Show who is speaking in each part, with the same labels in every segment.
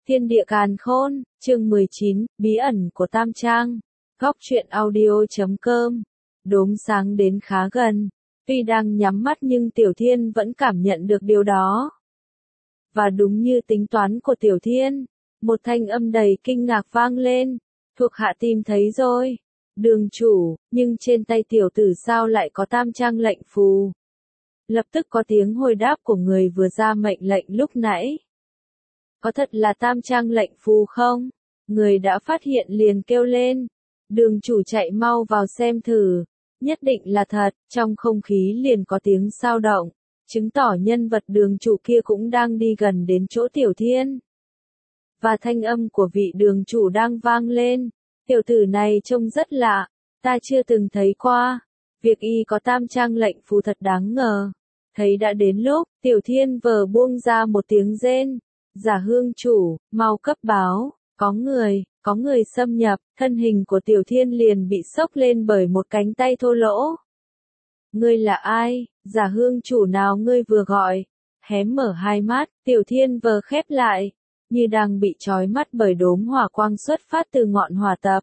Speaker 1: Thiên địa càn khôn, chương 19, bí ẩn của Tam Trang. Góc truyện audio.com. Đốm sáng đến khá gần. Tuy đang nhắm mắt nhưng Tiểu Thiên vẫn cảm nhận được điều đó. Và đúng như tính toán của Tiểu Thiên, một thanh âm đầy kinh ngạc vang lên. Thuộc hạ tìm thấy rồi. Đường chủ, nhưng trên tay tiểu tử sao lại có Tam Trang lệnh phù? Lập tức có tiếng hồi đáp của người vừa ra mệnh lệnh lúc nãy. Có thật là Tam Trang lệnh phù không? Người đã phát hiện liền kêu lên. Đường chủ chạy mau vào xem thử. Nhất định là thật, trong không khí liền có tiếng xao động, chứng tỏ nhân vật đường chủ kia cũng đang đi gần đến chỗ Tiểu Thiên. Và thanh âm của vị đường chủ đang vang lên. Tiểu tử này trông rất lạ, ta chưa từng thấy qua. Việc y có Tam Trang lệnh phù thật đáng ngờ. Thấy đã đến lúc, Tiểu Thiên vờ buông ra một tiếng rên. Giả hương chủ, mau cấp báo, có người xâm nhập, thân hình của Tiểu Thiên liền bị xốc lên bởi một cánh tay thô lỗ. Ngươi là ai, giả hương chủ nào ngươi vừa gọi? Hém mở hai mắt, Tiểu Thiên vờ khép lại, như đang bị trói mắt bởi đốm hỏa quang xuất phát từ ngọn hỏa tập.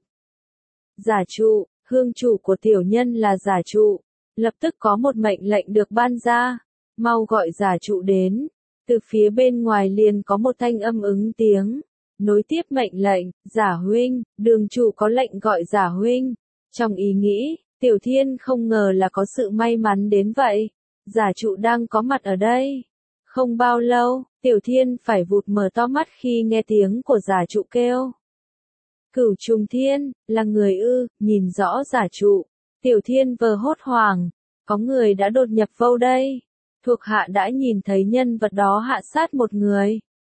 Speaker 1: Giả trụ, hương chủ của tiểu nhân là giả trụ. Lập tức có một mệnh lệnh được ban ra, mau gọi giả trụ đến. Từ phía bên ngoài liền có một thanh âm ứng tiếng, nối tiếp mệnh lệnh, giả huynh, đường chủ có lệnh gọi giả huynh. Trong ý nghĩ, Tiểu Thiên không ngờ là có sự may mắn đến vậy, giả trụ đang có mặt ở đây. Không bao lâu, Tiểu Thiên phải vụt mở to mắt khi nghe tiếng của giả trụ kêu. Cửu Trùng Thiên, là người ư? Nhìn rõ giả trụ, Tiểu Thiên vờ hốt hoảng, có người đã đột nhập vào đây. Thuộc hạ đã nhìn thấy nhân vật đó hạ sát một người.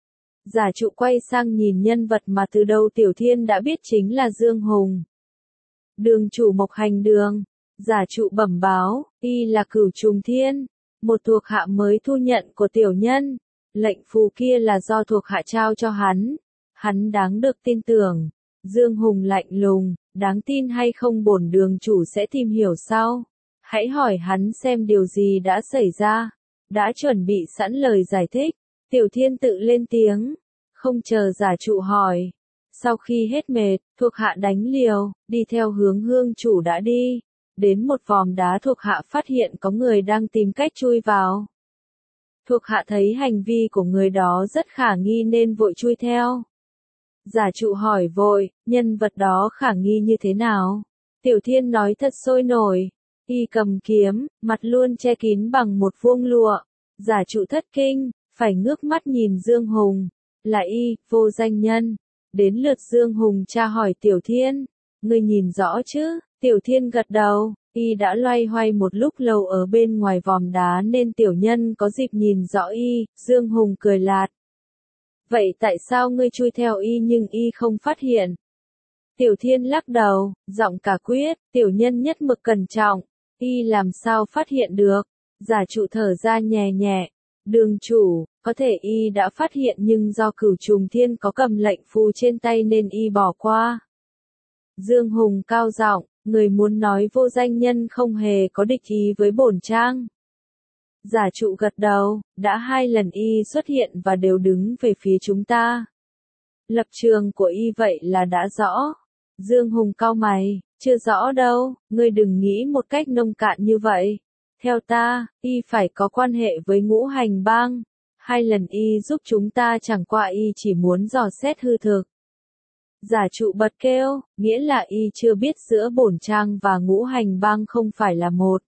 Speaker 1: Giả trụ quay sang nhìn nhân vật mà từ đầu Tiểu Thiên đã biết chính là Dương Hùng. Đường chủ Mộc Hành Đường, giả trụ bẩm báo, y là Cửu Trùng Thiên, một thuộc hạ mới thu nhận của tiểu nhân. Lệnh phù kia là do thuộc hạ trao cho hắn đáng được tin tưởng. Dương Hùng lạnh lùng, đáng tin hay không bổn đường chủ sẽ tìm hiểu sau. Hãy hỏi hắn xem điều gì đã xảy ra. Đã chuẩn bị sẵn lời giải thích, Tiểu Thiên tự lên tiếng, không chờ giả trụ hỏi. Sau khi hết mệt, thuộc hạ đánh liều, đi theo hướng hương chủ đã đi. Đến một vòm đá thuộc hạ phát hiện có người đang tìm cách chui vào. Thuộc hạ thấy hành vi của người đó rất khả nghi nên vội chui theo. Giả trụ hỏi vội, nhân vật đó khả nghi như thế nào? Tiểu Thiên nói thật sôi nổi. Y cầm kiếm, mặt luôn che kín bằng một vuông lụa. Giả trụ thất kinh, phải ngước mắt nhìn Dương Hùng. Là y, vô danh nhân. Đến lượt Dương Hùng tra hỏi Tiểu Thiên. Ngươi nhìn rõ chứ? Tiểu Thiên gật đầu. Y đã loay hoay một lúc lâu ở bên ngoài vòm đá nên tiểu nhân có dịp nhìn rõ y. Dương Hùng cười lạt. Vậy tại sao ngươi chui theo y nhưng y không phát hiện? Tiểu Thiên lắc đầu, giọng cả quyết, tiểu nhân nhất mực cẩn trọng. Y làm sao phát hiện được? Giả trụ thở ra nhẹ nhẹ. Đường chủ, có thể y đã phát hiện nhưng do Cửu Trùng Thiên có cầm lệnh phù trên tay nên y bỏ qua. Dương Hùng cao giọng, người muốn nói vô danh nhân không hề có địch ý với bổn trang. Giả trụ gật đầu, đã 2 lần y xuất hiện và đều đứng về phía chúng ta. Lập trường của y vậy là đã rõ. Dương Hùng cau mày, chưa rõ đâu, ngươi đừng nghĩ một cách nông cạn như vậy. Theo ta, y phải có quan hệ với Ngũ Hành Bang. 2 lần y giúp chúng ta chẳng qua y chỉ muốn dò xét hư thực. Giả trụ bật kêu, nghĩa là y chưa biết giữa bổn trang và Ngũ Hành Bang không phải là một.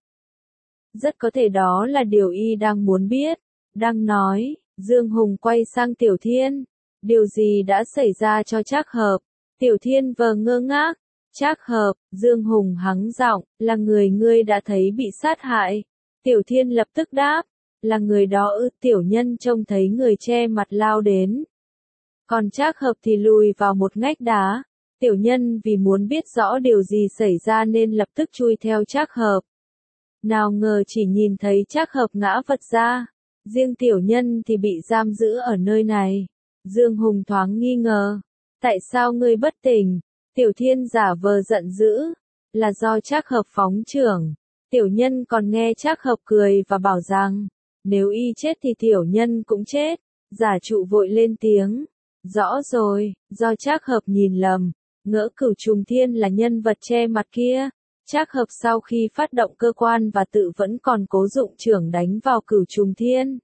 Speaker 1: Rất có thể đó là điều y đang muốn biết. Đang nói, Dương Hùng quay sang Tiểu Thiên. Điều gì đã xảy ra cho Trác Hợp? Tiểu Thiên vờ ngơ ngác. Trác Hợp, Dương Hùng hắng giọng, là người ngươi đã thấy bị sát hại. Tiểu Thiên lập tức đáp, là người đó ư? Tiểu nhân trông thấy người che mặt lao đến. Còn Trác Hợp thì lùi vào một ngách đá. Tiểu nhân vì muốn biết rõ điều gì xảy ra nên lập tức chui theo Trác Hợp. Nào ngờ chỉ nhìn thấy Trác Hợp ngã vật ra. Riêng tiểu nhân thì bị giam giữ ở nơi này. Dương Hùng thoáng nghi ngờ. Tại sao ngươi bất tỉnh? Tiểu Thiên giả vờ giận dữ. Là do Trác Hợp phóng chưởng. Tiểu nhân còn nghe Trác Hợp cười và bảo rằng, nếu y chết thì tiểu nhân cũng chết. Giả trụ vội lên tiếng. Rõ rồi, do Trác Hợp nhìn lầm, ngỡ Cửu Trùng Thiên là nhân vật che mặt kia. Trác Hợp sau khi phát động cơ quan và tự vẫn còn cố dụng chưởng đánh vào Cửu Trùng Thiên.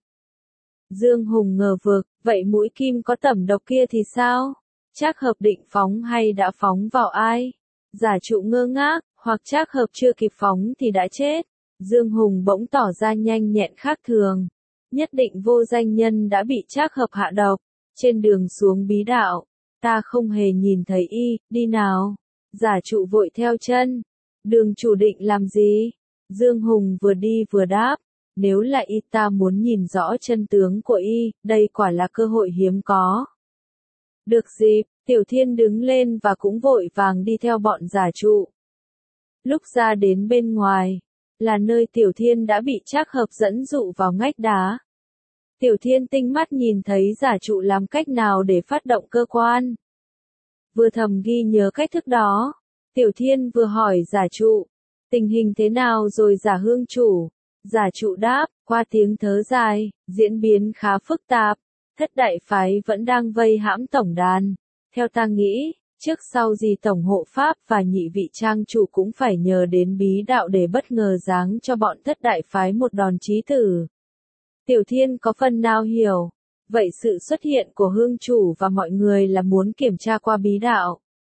Speaker 1: Dương Hùng ngờ vực, vậy mũi kim có tẩm độc kia thì sao? Trác Hợp định phóng hay đã phóng vào ai? Giả trụ ngơ ngác, hoặc Trác Hợp chưa kịp phóng thì đã chết. Dương Hùng bỗng tỏ ra nhanh nhẹn khác thường. Nhất định vô danh nhân đã bị Trác Hợp hạ độc. Trên đường xuống bí đạo, ta không hề nhìn thấy y, đi nào. Giả trụ vội theo chân. Đường chủ định làm gì? Dương Hùng vừa đi vừa đáp. Nếu là y ta muốn nhìn rõ chân tướng của y, đây quả là cơ hội hiếm có. Được dịp, Tiểu Thiên đứng lên và cũng vội vàng đi theo bọn giả trụ. Lúc ra đến bên ngoài, là nơi Tiểu Thiên đã bị Trác Hợp dẫn dụ vào ngách đá. Tiểu Thiên tinh mắt nhìn thấy giả trụ làm cách nào để phát động cơ quan. Vừa thầm ghi nhớ cách thức đó, Tiểu Thiên vừa hỏi giả trụ, tình hình thế nào rồi giả hương chủ? Giả trụ đáp, qua tiếng thớ dài, diễn biến khá phức tạp, thất đại phái vẫn đang vây hãm tổng đàn. Theo ta nghĩ, trước sau gì tổng hộ pháp và nhị vị trang chủ cũng phải nhờ đến bí đạo để bất ngờ giáng cho bọn thất đại phái một đòn chí tử. Tiểu Thiên có phần nào hiểu, vậy sự xuất hiện của hương chủ và mọi người là muốn kiểm tra qua bí đạo.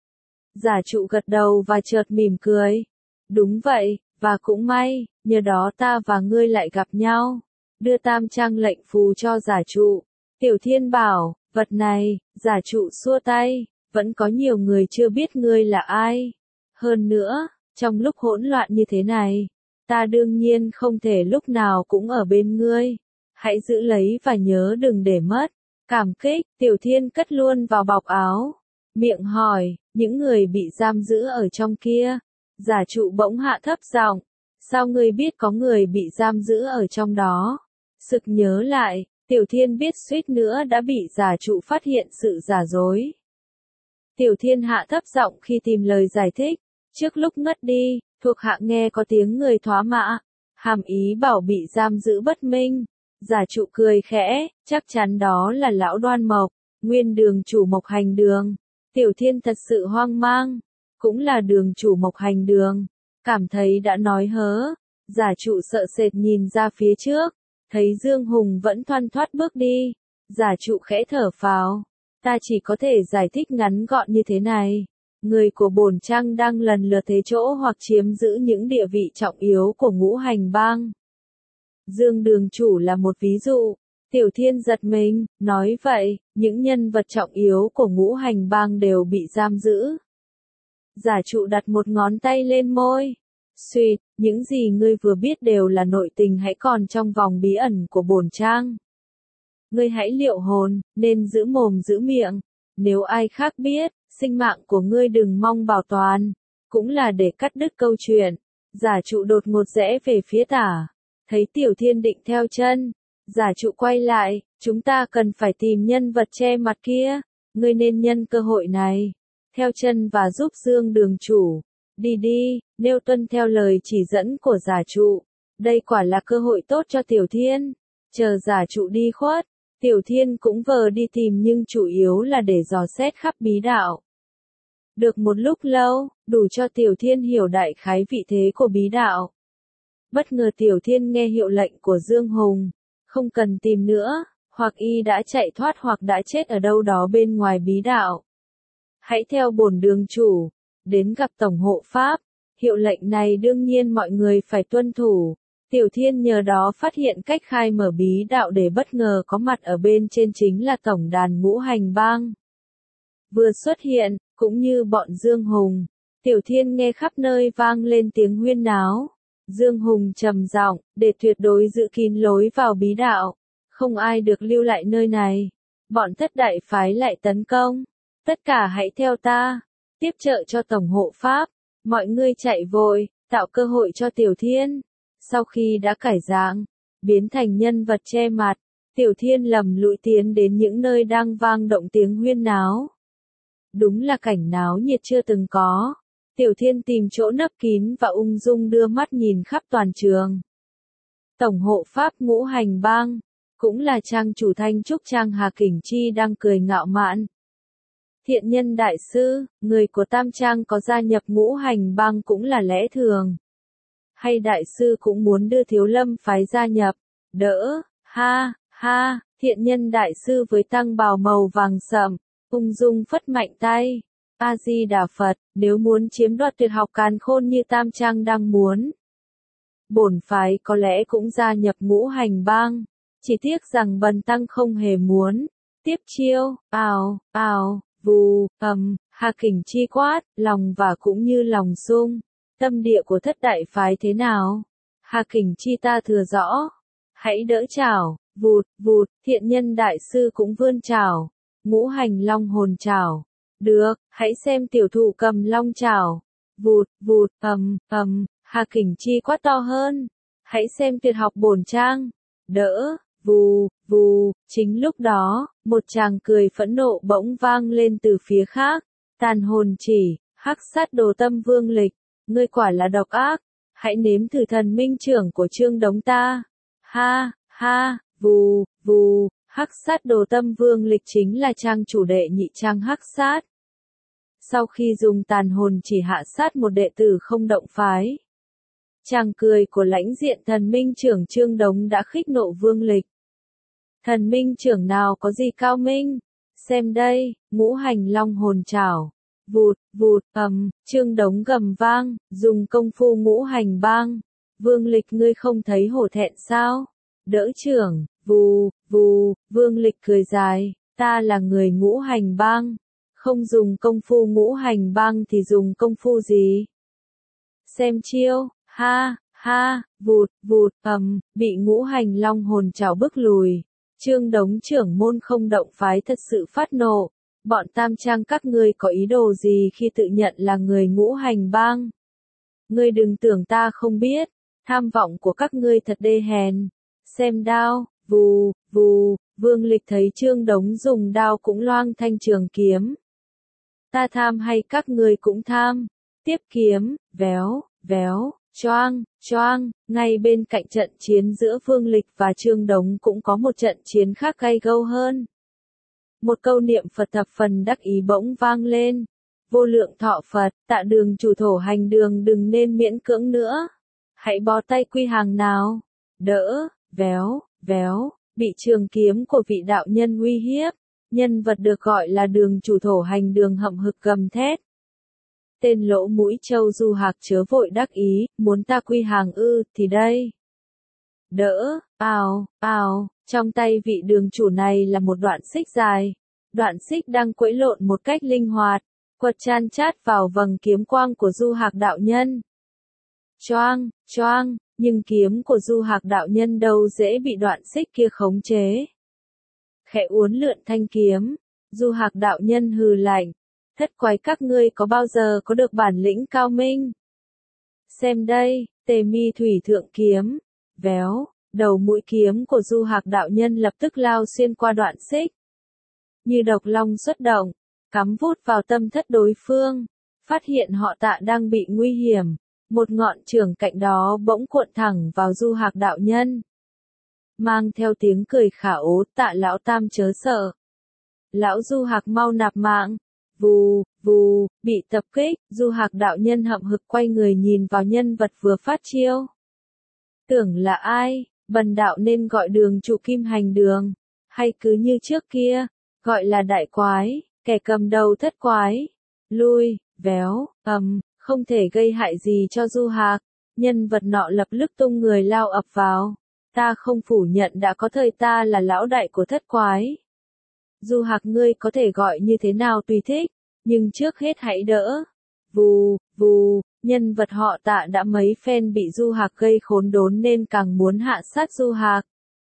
Speaker 1: Giả trụ gật đầu và chợt mỉm cười. Đúng vậy, và cũng may, nhờ đó ta và ngươi lại gặp nhau. Đưa tam trang lệnh phù cho giả trụ. Tiểu Thiên bảo, vật này, giả trụ xua tay, vẫn có nhiều người chưa biết ngươi là ai. Hơn nữa, trong lúc hỗn loạn như thế này, ta đương nhiên không thể lúc nào cũng ở bên ngươi. Hãy giữ lấy và nhớ đừng để mất. Cảm kích, Tiểu Thiên cất luôn vào bọc áo. Miệng hỏi, những người bị giam giữ ở trong kia. Giả trụ bỗng hạ thấp giọng, sao ngươi biết có người bị giam giữ ở trong đó? Sực nhớ lại, Tiểu Thiên biết suýt nữa đã bị giả trụ phát hiện sự giả dối. Tiểu Thiên hạ thấp giọng khi tìm lời giải thích. Trước lúc ngất đi, thuộc hạ nghe có tiếng người thoá mạ, hàm ý bảo bị giam giữ bất minh. Giả trụ cười khẽ, chắc chắn đó là lão Đoan Mộc, nguyên đường chủ Mộc Hành Đường. Tiểu Thiên thật sự hoang mang, cũng là đường chủ Mộc Hành Đường, cảm thấy đã nói hớ. Giả trụ sợ sệt nhìn ra phía trước, thấy Dương Hùng vẫn thoăn thoắt bước đi. Giả trụ khẽ thở phào, ta chỉ có thể giải thích ngắn gọn như thế này. Người của bổn trang đang lần lượt thế chỗ hoặc chiếm giữ những địa vị trọng yếu của ngũ hành bang. Dương đường chủ là một ví dụ. Tiểu Thiên giật mình, nói vậy, những nhân vật trọng yếu của ngũ hành bang đều bị giam giữ. Giả trụ đặt một ngón tay lên môi. Suýt, những gì ngươi vừa biết đều là nội tình hãy còn trong vòng bí ẩn của bổn trang. Ngươi hãy liệu hồn, nên giữ mồm giữ miệng. Nếu ai khác biết, sinh mạng của ngươi đừng mong bảo toàn. Cũng là để cắt đứt câu chuyện. Giả trụ đột ngột rẽ về phía tả. Thấy Tiểu Thiên định theo chân. Giả trụ quay lại, chúng ta cần phải tìm nhân vật che mặt kia. Ngươi nên nhân cơ hội này. Theo chân và giúp Dương đường chủ. Đi đi, nêu tuân theo lời chỉ dẫn của giả trụ. Đây quả là cơ hội tốt cho Tiểu Thiên. Chờ giả trụ đi khuất, Tiểu Thiên cũng vờ đi tìm nhưng chủ yếu là để dò xét khắp bí đạo. Được một lúc lâu, đủ cho Tiểu Thiên hiểu đại khái vị thế của bí đạo. Bất ngờ Tiểu Thiên nghe hiệu lệnh của Dương Hùng. Không cần tìm nữa, hoặc y đã chạy thoát hoặc đã chết ở đâu đó bên ngoài bí đạo. Hãy theo bổn đường chủ, đến gặp Tổng hộ Pháp. Hiệu lệnh này đương nhiên mọi người phải tuân thủ. Tiểu Thiên nhờ đó phát hiện cách khai mở bí đạo để bất ngờ có mặt ở bên trên chính là tổng đàn ngũ hành bang. Vừa xuất hiện, cũng như bọn Dương Hùng, Tiểu Thiên nghe khắp nơi vang lên tiếng huyên náo. Dương Hùng trầm giọng, để tuyệt đối giữ kín lối vào bí đạo. Không ai được lưu lại nơi này. Bọn thất đại phái lại tấn công. Tất cả hãy theo ta. Tiếp trợ cho Tổng hộ Pháp. Mọi người chạy vội, tạo cơ hội cho Tiểu Thiên. Sau khi đã cải dạng, biến thành nhân vật che mặt, Tiểu Thiên lầm lũi tiến đến những nơi đang vang động tiếng huyên náo. Đúng là cảnh náo nhiệt chưa từng có. Tiểu Thiên tìm chỗ nấp kín và ung dung đưa mắt nhìn khắp toàn trường. Tổng hộ Pháp ngũ hành bang, cũng là trang chủ Thanh Trúc Trang Hà Kình Chi đang cười ngạo mạn, Thiện nhân đại sư, người của Tam Trang có gia nhập ngũ hành bang cũng là lẽ thường. Hay đại sư cũng muốn đưa Thiếu Lâm phái gia nhập? Đỡ, ha, ha, thiện nhân đại sư với tăng bào màu vàng sậm, ung dung phất mạnh tay. A-di-đà Phật, nếu muốn chiếm đoạt tuyệt học càn khôn như Tam Trang đang muốn, bổn phái có lẽ cũng gia nhập ngũ hành bang. Chỉ tiếc rằng bần tăng không hề muốn. Tiếp chiêu, ào, ào, vù, Hà Kình Chi quát, lòng và cũng như lòng sung. Tâm địa của thất đại phái thế nào? Hà Kình Chi ta thừa rõ. Hãy đỡ chảo, vụt, vụt, thiện nhân đại sư cũng vươn chảo. Ngũ hành long hồn chảo. Được, hãy xem tiểu thụ cầm long chảo. Vụt, vụt, Hà Kình Chi quát to hơn. Hãy xem tuyệt học bổn trang. Đỡ, vù, vù, chính lúc đó, một tràng cười phẫn nộ bỗng vang lên từ phía khác. Tàn hồn chỉ, hắc sát đồ tâm vương lịch, ngươi quả là độc ác, hãy nếm thử thần minh trưởng của Trương Đống ta. Ha, ha, vù, vù, hắc sát đồ tâm vương lịch chính là trang chủ đệ nhị trang hắc sát. Sau khi dùng tàn hồn chỉ hạ sát một đệ tử không động phái, chàng cười của lãnh diện thần minh trưởng Trương Đống đã khích nộ vương lịch. Thần minh trưởng nào có gì cao minh? Xem đây, ngũ hành long hồn chảo. Vụt, vụt, Trương Đống gầm vang, dùng công phu ngũ hành bang. Vương lịch ngươi không thấy hổ thẹn sao? Đỡ trưởng, vù, vù, vương lịch cười dài, ta là người ngũ hành bang. Không dùng công phu ngũ hành bang thì dùng công phu gì? Xem chiêu, ha, ha, vụt, vụt, bị ngũ hành long hồn chảo bức lùi. Trương Đống trưởng môn không động phái thật sự phát nộ. Bọn Tam Trang các ngươi có ý đồ gì khi tự nhận là người ngũ hành bang? Ngươi đừng tưởng ta không biết, tham vọng của các ngươi thật đê hèn. Xem đao, vù, vù, vương lịch thấy Trương Đống dùng đao cũng loang thanh trường kiếm. Ta tham hay các ngươi cũng tham? Tiếp kiếm, véo, véo, choang, choang, ngay bên cạnh trận chiến giữa Vương Lịch và Trương Đống cũng có một trận chiến khác gay gâu hơn. Một câu niệm Phật thập phần đắc ý bỗng vang lên. Vô lượng thọ Phật, tạ đường chủ thổ hành đường đừng nên miễn cưỡng nữa. Hãy bó tay quy hàng nào. Đỡ, véo, véo, bị trường kiếm của vị đạo nhân uy hiếp. Nhân vật được gọi là đường chủ thổ hành đường hậm hực gầm thét. Tên lỗ mũi trâu Du Hạc chớ vội đắc ý, muốn ta quy hàng ư, thì đây. Đỡ, ào, ào, trong tay vị đường chủ này là một đoạn xích dài. Đoạn xích đang quẫy lộn một cách linh hoạt, quật chan chát vào vầng kiếm quang của Du Hạc đạo nhân. Choang, choang, nhưng kiếm của Du Hạc đạo nhân đâu dễ bị đoạn xích kia khống chế. Khẽ uốn lượn thanh kiếm, Du Hạc đạo nhân hừ lạnh. Thất quái các ngươi có bao giờ có được bản lĩnh cao minh? Xem đây, Tề Mi thủy thượng kiếm, véo, đầu mũi kiếm của Du Hạc đạo nhân lập tức lao xuyên qua đoạn xích. Như độc long xuất động, cắm vút vào tâm thất đối phương, phát hiện họ Tạ đang bị nguy hiểm, một ngọn chưởng cạnh đó bỗng cuộn thẳng vào Du Hạc đạo nhân. Mang theo tiếng cười khả ố, Tạ lão tam chớ sợ. Lão Du Hạc mau nạp mạng. Vù, vù, bị tập kích, Du Hạc đạo nhân hậm hực quay người nhìn vào nhân vật vừa phát chiêu. Tưởng là ai, bần đạo nên gọi đường chủ Kim Hành Đường, hay cứ như trước kia, gọi là đại quái, kẻ cầm đầu thất quái. Lui, véo, không thể gây hại gì cho Du Hạc. Nhân vật nọ lập tức tung người lao ập vào. Ta không phủ nhận đã có thời ta là lão đại của thất quái. Du Hạc ngươi có thể gọi như thế nào tùy thích, nhưng trước hết hãy đỡ. Vù, vù, nhân vật họ Tạ đã mấy phen bị Du Hạc gây khốn đốn nên càng muốn hạ sát Du Hạc.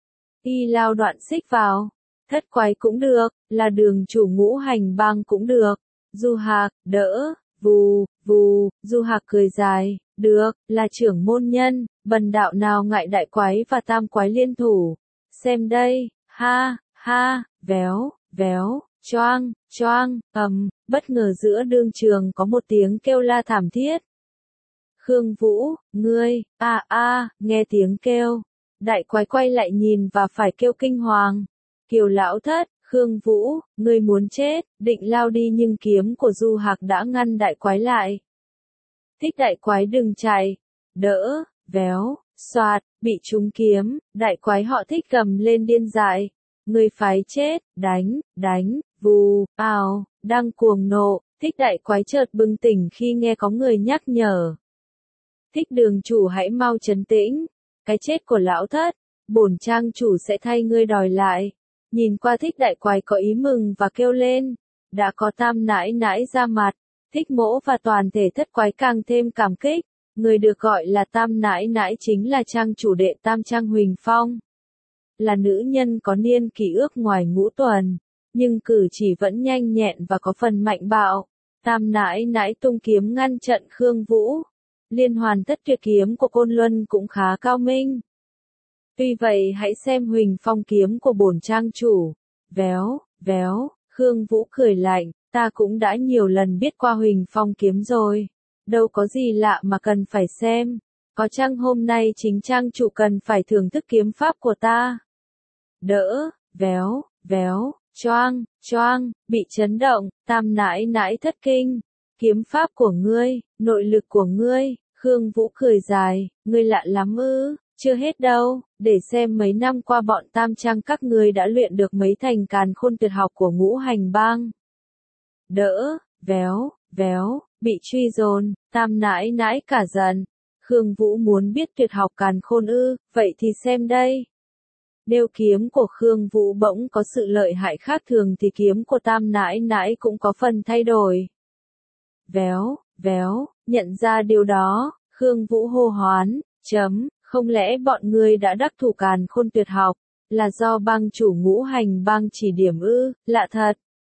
Speaker 1: Y lao đoạn xích vào, thất quái cũng được, là đường chủ ngũ hành bang cũng được. Du Hạc, đỡ, vù, vù, Du Hạc cười dài, được, là trưởng môn nhân, bần đạo nào ngại đại quái và tam quái liên thủ. Xem đây, ha, ha, véo, véo, choang, choang, bất ngờ giữa đương trường có một tiếng kêu la thảm thiết. Khương Vũ, ngươi, nghe tiếng kêu. Đại quái quay lại nhìn và phải kêu kinh hoàng. Kiều lão thất, Khương Vũ, ngươi muốn chết, định lao đi nhưng kiếm của Du Hạc đã ngăn đại quái lại. Thích đại quái đừng chạy, đỡ, véo, xoạt, bị trúng kiếm, đại quái họ thích gầm lên điên dại. Ngươi phải chết, đánh, vù, ào, đang cuồng nộ, thích đại quái chợt bừng tỉnh khi nghe có người nhắc nhở. Thích đường chủ hãy mau trấn tĩnh, cái chết của lão thất, bổn trang chủ sẽ thay ngươi đòi lại. Nhìn qua thích đại quái có ý mừng và kêu lên, đã có tam nãi nãi ra mặt, thích mỗ và toàn thể thất quái càng thêm cảm kích. Người được gọi là tam nãi nãi chính là trang chủ đệ tam trang Huỳnh Phong. Là nữ nhân có niên kỷ ước ngoài ngũ tuần, nhưng cử chỉ vẫn nhanh nhẹn và có phần mạnh bạo. Tam nãi nãi tung kiếm ngăn trận Khương Vũ. Liên hoàn tất tuyệt kiếm của Côn Luân cũng khá cao minh. Tuy vậy hãy xem Huỳnh Phong kiếm của bổn trang chủ. Véo, véo, Khương Vũ cười lạnh, ta cũng đã nhiều lần biết qua Huỳnh Phong kiếm rồi. Đâu có gì lạ mà cần phải xem. Có chăng hôm nay chính trang chủ cần phải thưởng thức kiếm pháp của ta. Đỡ, véo, véo, choang, bị chấn động, tam nãi nãi thất kinh. Kiếm pháp của ngươi, nội lực của ngươi, Khương Vũ cười dài, ngươi lạ lắm ư, chưa hết đâu, để xem mấy năm qua bọn tam trang các ngươi đã luyện được mấy thành càn khôn tuyệt học của Ngũ Hành Bang. Đỡ, véo, véo, bị truy dồn, tam nãi nãi cả giận. Khương Vũ muốn biết tuyệt học càn khôn ư, vậy thì xem đây. Nếu kiếm của Khương Vũ bỗng có sự lợi hại khác thường thì kiếm của tam nãi nãi cũng có phần thay đổi. Véo, véo, nhận ra điều đó, Khương Vũ hô hoán, không lẽ bọn ngươi đã đắc thủ càn khôn tuyệt học, là do bang chủ Ngũ Hành Bang chỉ điểm ư, lạ thật.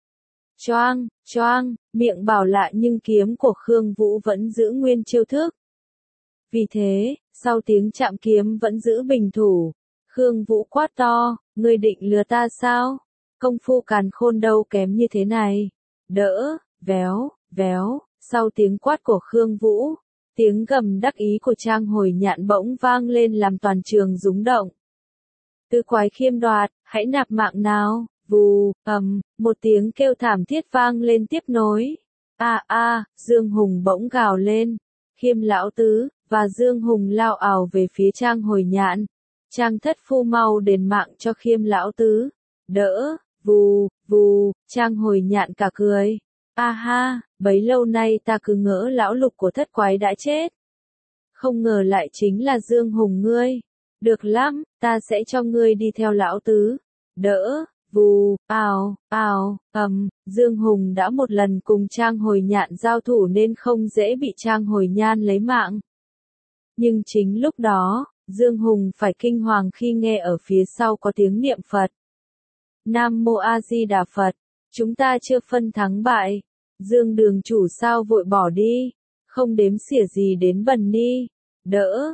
Speaker 1: Choang, miệng bảo lạ nhưng kiếm của Khương Vũ vẫn giữ nguyên chiêu thức. Vì thế, sau tiếng chạm kiếm vẫn giữ bình thủ. Khương Vũ quát to, ngươi định lừa ta sao? Công phu càn khôn đâu kém như thế này. Đỡ, véo, véo, sau tiếng quát của Khương Vũ, tiếng gầm đắc ý của Trang Hồi Nhạn bỗng vang lên làm toàn trường rúng động. Tứ quái khiêm đoạt, hãy nạp mạng nào, vù, một tiếng kêu thảm thiết vang lên tiếp nối. Dương Hùng bỗng gào lên. Khiêm lão tứ, và Dương Hùng lao ào về phía Trang Hồi Nhạn. Trang thất phu mau đền mạng cho Khiêm lão tứ. Đỡ, vù, Trang Hồi Nhạn cả cười. Bấy lâu nay ta cứ ngỡ lão lục của thất quái đã chết. Không ngờ lại chính là Dương Hùng ngươi. Được lắm, ta sẽ cho ngươi đi theo lão tứ. Đỡ, vù, Dương Hùng đã một lần cùng Trang Hồi Nhạn giao thủ nên không dễ bị Trang Hồi Nhan lấy mạng. Nhưng chính lúc đó, Dương Hùng phải kinh hoàng khi nghe ở phía sau có tiếng niệm Phật. Nam Mô A Di Đà Phật, chúng ta chưa phân thắng bại. Dương đường chủ sao vội bỏ đi, không đếm xỉa gì đến Bần Ni. Đỡ,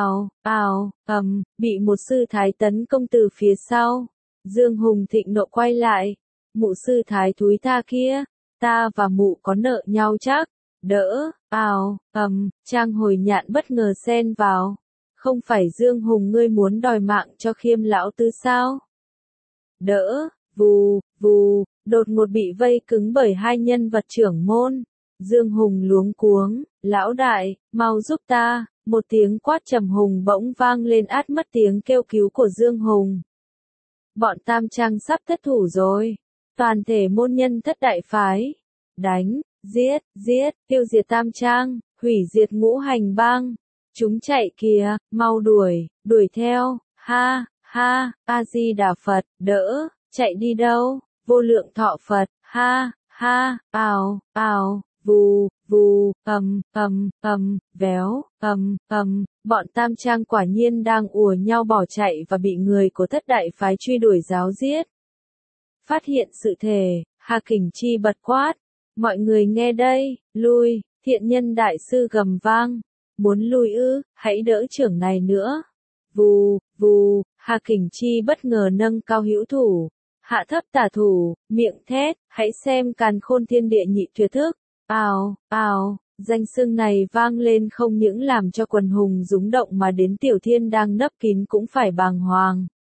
Speaker 1: bị một sư thái tấn công từ phía sau. Dương Hùng thịnh nộ quay lại. Mụ sư thái thúi tha kia, ta và mụ có nợ nhau chắc. Đỡ, Trang Hồi Nhạn bất ngờ xen vào. Không phải Dương Hùng ngươi muốn đòi mạng cho Khiêm lão tứ sao? Đỡ, vù, đột ngột bị vây cứng bởi hai nhân vật trưởng môn. Dương Hùng luống cuống, lão đại, mau giúp ta, một tiếng quát trầm hùng bỗng vang lên át mất tiếng kêu cứu của Dương Hùng. Bọn tam trang sắp thất thủ rồi. Toàn thể môn nhân thất đại phái. Đánh, giết, tiêu diệt tam trang, hủy diệt Ngũ Hành Bang. Chúng chạy kìa, mau đuổi theo, ha, A Di Đà Phật, đỡ, chạy đi đâu, vô lượng thọ Phật, ha, vù, véo, bọn tam trang quả nhiên đang ùa nhau bỏ chạy và bị người của thất đại phái truy đuổi giáo giết. Phát hiện sự thể, Hà Kình Chi bật quát, mọi người nghe đây, lui, thiện nhân đại sư gầm vang, muốn lui ư, hãy đỡ trưởng này nữa. Vù, Hà Kình Chi bất ngờ nâng cao hữu thủ, hạ thấp tả thủ, miệng thét, hãy xem càn khôn thiên địa nhị tuyệt thức. Danh xưng này vang lên không những làm cho quần hùng rúng động mà đến Tiểu Thiên đang nấp kín cũng phải bàng hoàng.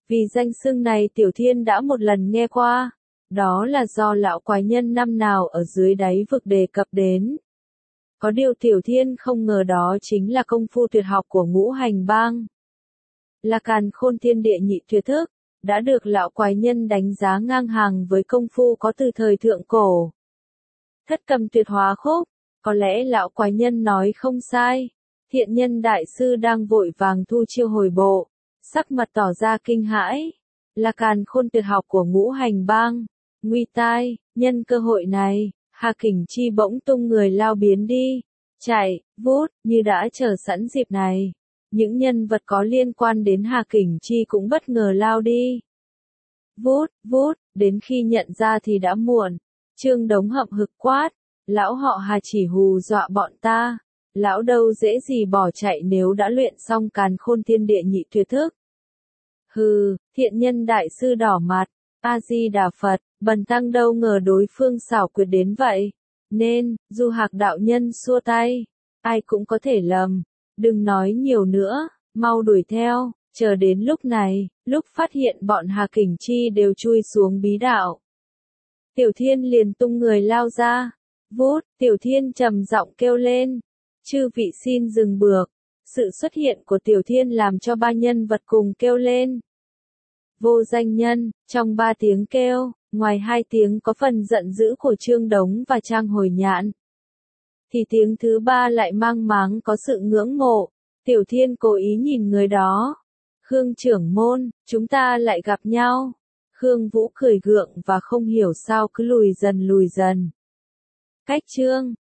Speaker 1: Vì danh xưng này Tiểu Thiên đã một lần nghe qua, đó là do lão quái nhân năm nào ở dưới đáy vực đề cập đến. Có điều Tiểu Thiên không ngờ đó chính là công phu tuyệt học của Ngũ Hành Bang. Là Càn Khôn Thiên Địa Nhị Tuyệt Thức, đã được lão quái nhân đánh giá ngang hàng với công phu có từ thời thượng cổ. Thất Cầm Tuyệt Hóa Khúc, có lẽ lão quái nhân nói không sai. Thiện Nhân đại sư đang vội vàng thu chiêu hồi bộ, sắc mặt tỏ ra kinh hãi. Là Càn Khôn tuyệt học của Ngũ Hành Bang. Nguy tai, nhân cơ hội này, Hà Kình Chi bỗng tung người lao biến đi, chạy, vút, như đã chờ sẵn dịp này. Những nhân vật có liên quan đến Hà Kình Chi cũng bất ngờ lao đi. Vút, vút, đến khi nhận ra thì đã muộn. Trương Đống hậm hực quát, lão họ Hà chỉ hù dọa bọn ta. Lão đâu dễ gì bỏ chạy nếu đã luyện xong Càn Khôn Thiên Địa Nhị Tuyệt Thức. Hừ, Thiện Nhân đại sư đỏ mặt, A-di-đà Phật, bần tăng đâu ngờ đối phương xảo quyệt đến vậy. Nên, Du Hạc đạo nhân xua tay, ai cũng có thể lầm, đừng nói nhiều nữa, mau đuổi theo. Chờ đến lúc này, lúc phát hiện bọn Hà Kình Chi đều chui xuống bí đạo, Tiểu Thiên liền tung người lao ra. Vút, Tiểu Thiên trầm giọng kêu lên, chư vị xin dừng bước. Sự xuất hiện của Tiểu Thiên làm cho ba nhân vật cùng kêu lên. Vô Danh Nhân, trong ba tiếng kêu, ngoài hai tiếng có phần giận dữ của Trương Đống và Trang Hồi Nhạn, thì tiếng thứ ba lại mang máng có sự ngưỡng mộ. Tiểu Thiên cố ý nhìn người đó. Khương trưởng môn, chúng ta lại gặp nhau. Khương Vũ cười gượng và không hiểu sao cứ lùi dần. Cách chương